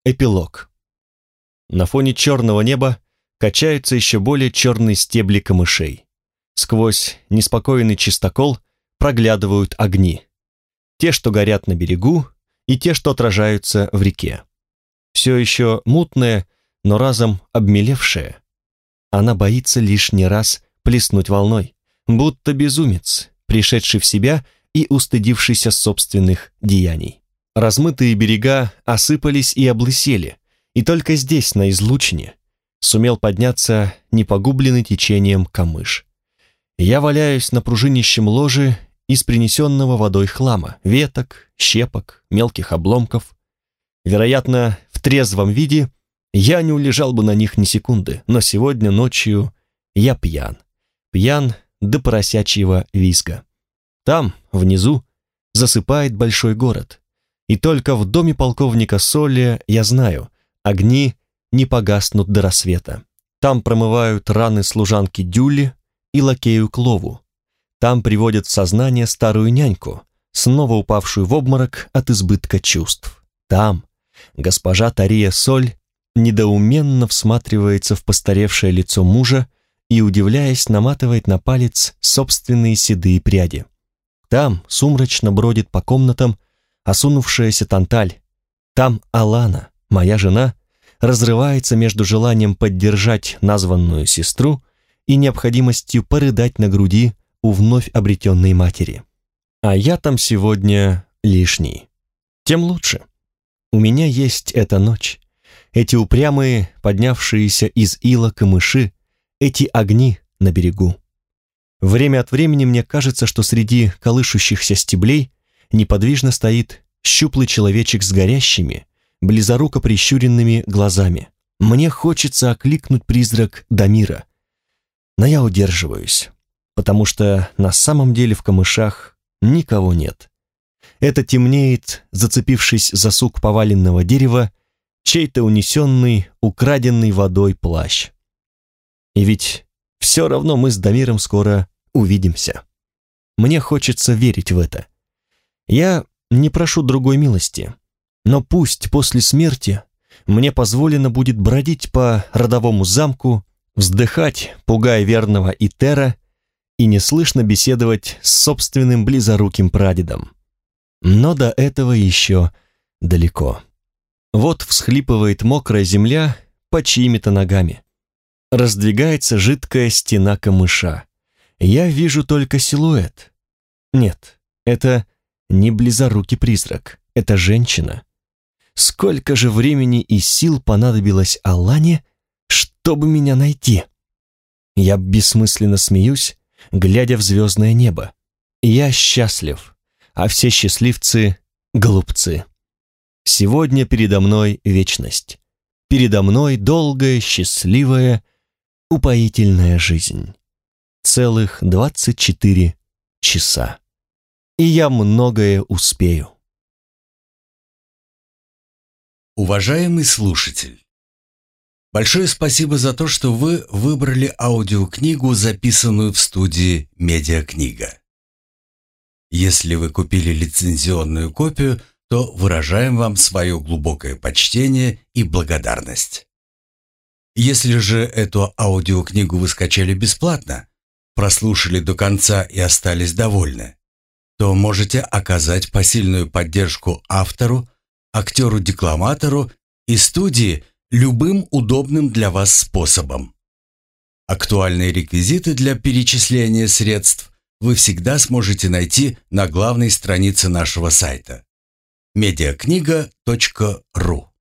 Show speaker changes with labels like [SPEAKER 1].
[SPEAKER 1] Эпилог. На фоне черного неба качаются еще более черные стебли камышей. Сквозь неспокойный чистокол проглядывают огни. Те, что горят на берегу, и те, что отражаются в реке. Все еще мутная, но разом обмелевшая. Она боится лишний раз плеснуть волной, будто безумец, пришедший в себя и устыдившийся собственных деяний. Размытые берега осыпались и облысели, и только здесь, на излучине, сумел подняться непогубленный течением камыш. Я валяюсь на пружинищем ложе из принесенного водой хлама, веток, щепок, мелких обломков. Вероятно, в трезвом виде я не улежал бы на них ни секунды, но сегодня ночью я пьян. Пьян до поросячьего визга. Там, внизу, засыпает большой город. И только в доме полковника Солли, я знаю, огни не погаснут до рассвета. Там промывают раны служанки Дюли и лакею Клову. Там приводят в сознание старую няньку, снова упавшую в обморок от избытка чувств. Там госпожа Тария Соль недоуменно всматривается в постаревшее лицо мужа и, удивляясь, наматывает на палец собственные седые пряди. Там сумрачно бродит по комнатам осунувшаяся Танталь. Там Алана, моя жена, разрывается между желанием поддержать названную сестру и необходимостью порыдать на груди у вновь обретенной матери. А я там сегодня лишний. Тем лучше. У меня есть эта ночь, эти упрямые, поднявшиеся из ила камыши, эти огни на берегу. Время от времени мне кажется, что среди колышущихся стеблей неподвижно стоит щуплый человечек с горящими, близоруко прищуренными глазами. Мне хочется окликнуть призрак Дамира, но я удерживаюсь, потому что на самом деле в камышах никого нет. Это темнеет, зацепившись за сук поваленного дерева, чей-то унесенный, украденный водой плащ. И ведь все равно мы с Дамиром скоро увидимся. Мне хочется верить в это. Я не прошу другой милости, но пусть после смерти мне позволено будет бродить по родовому замку, вздыхать, пугая верного Итера, и неслышно беседовать с собственным близоруким прадедом. Но до этого еще далеко. Вот всхлипывает мокрая земля под чьими-то ногами. Раздвигается жидкая стена камыша. Я вижу только силуэт. Нет, это не близорукий призрак, это женщина. Сколько же времени и сил понадобилось Алане, чтобы меня найти? Я бессмысленно смеюсь, глядя в звездное небо. Я счастлив, а все счастливцы — глупцы. Сегодня передо мной вечность. Передо мной долгая, счастливая, упоительная жизнь. Целых 24 часа. И я многое успею.
[SPEAKER 2] Уважаемый слушатель, большое спасибо за то, что вы выбрали аудиокнигу, записанную в студии «Медиакнига». Если вы купили лицензионную копию, то выражаем вам свое глубокое почтение и благодарность. Если же эту аудиокнигу вы скачали бесплатно, прослушали до конца и остались довольны, то можете оказать посильную поддержку автору, актеру-декламатору и студии любым удобным для вас способом. Актуальные реквизиты для перечисления средств вы всегда сможете найти на главной странице нашего сайта mediakniga.ru.